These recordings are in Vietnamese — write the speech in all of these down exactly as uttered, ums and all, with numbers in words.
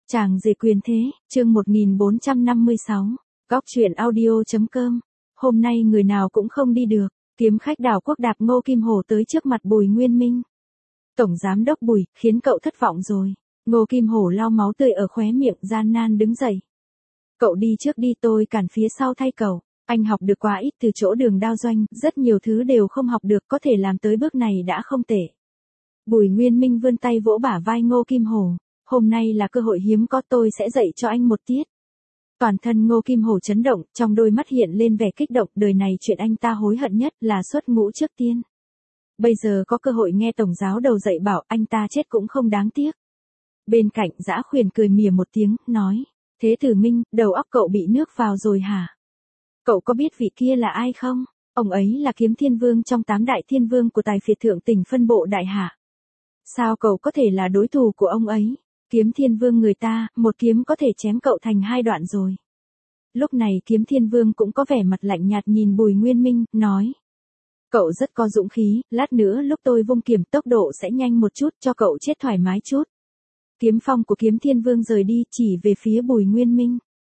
Chàng rể quyền thế, chương một nghìn bốn trăm năm mươi sáu, góc truyện audio.com. Hôm nay người nào cũng không đi được, kiếm khách đảo quốc đạp Ngô Kim Hổ tới trước mặt Bùi Nguyên Minh. Tổng giám đốc Bùi, khiến cậu thất vọng rồi. Ngô Kim Hổ lau máu tươi ở khóe miệng, gian nan đứng dậy. Cậu đi trước đi, tôi cản phía sau thay cậu. Anh học được quá ít từ chỗ Đường Đao Doanh, rất nhiều thứ đều không học được, có thể làm tới bước này đã không tệ. Bùi Nguyên Minh vươn tay vỗ bả vai Ngô Kim Hổ. Hôm nay là cơ hội hiếm có, tôi sẽ dạy cho anh một tiết. Toàn thân Ngô Kim Hổ chấn động, trong đôi mắt hiện lên vẻ kích động, đời này chuyện anh ta hối hận nhất là xuất ngũ trước tiên. Bây giờ có cơ hội nghe tổng giáo đầu dạy bảo, anh ta chết cũng không đáng tiếc. Bên cạnh Dã Khuyển cười mỉa một tiếng, nói, Thế Tử Minh, đầu óc cậu bị nước vào rồi hả? Cậu có biết vị kia là ai không? Ông ấy là Kiếm Thiên Vương trong tám đại thiên vương của Tài Phiệt Thượng Tỉnh phân bộ Đại Hạ. Sao cậu có thể là đối thủ của ông ấy? Kiếm Thiên Vương người ta, một kiếm có thể chém cậu thành hai đoạn rồi. Lúc này Kiếm Thiên Vương cũng có vẻ mặt lạnh nhạt nhìn Bùi Nguyên Minh, nói. Cậu rất có dũng khí, lát nữa lúc tôi vung kiếm tốc độ sẽ nhanh một chút, cho cậu chết thoải mái chút. Kiếm phong của Kiếm Thiên Vương rời đi, chỉ về phía Bùi Nguyên Minh.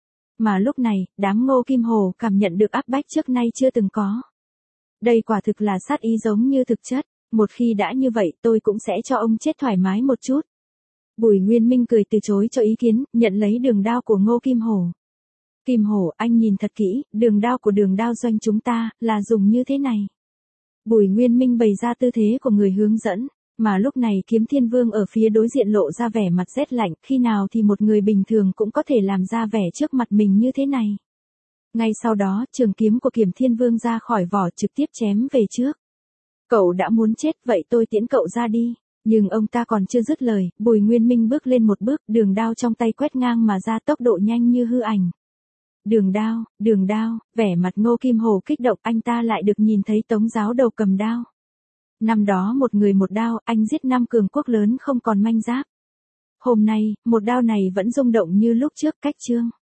Mà lúc này, đám Ngô Kim Hổ cảm nhận được áp bách trước nay chưa từng có. Đây quả thực là sát ý giống như thực chất, một khi đã như vậy tôi cũng sẽ cho ông chết thoải mái một chút. Bùi Nguyên Minh cười từ chối cho ý kiến, nhận lấy đường đao của Ngô Kim Hổ. Kim Hổ, anh nhìn thật kỹ, đường đao của Đường Đao Doanh chúng ta, là dùng như thế này. Bùi Nguyên Minh bày ra tư thế của người hướng dẫn, mà lúc này Kiếm Thiên Vương ở phía đối diện lộ ra vẻ mặt rét lạnh, khi nào thì một người bình thường cũng có thể làm ra vẻ trước mặt mình như thế này. Ngay sau đó, trường kiếm của Kiếm Thiên Vương ra khỏi vỏ trực tiếp chém về trước. Cậu đã muốn chết, vậy tôi tiễn cậu ra đi. Nhưng ông ta còn chưa dứt lời, Bùi Nguyên Minh bước lên một bước, đường đao trong tay quét ngang mà ra, tốc độ nhanh như hư ảnh. Đường đao, đường đao, vẻ mặt Ngô Kim Hổ kích động, anh ta lại được nhìn thấy Tống giáo đầu cầm đao. Năm đó một người một đao, anh giết năm cường quốc lớn không còn manh giáp. Hôm nay, một đao này vẫn rung động như lúc trước, cách chương.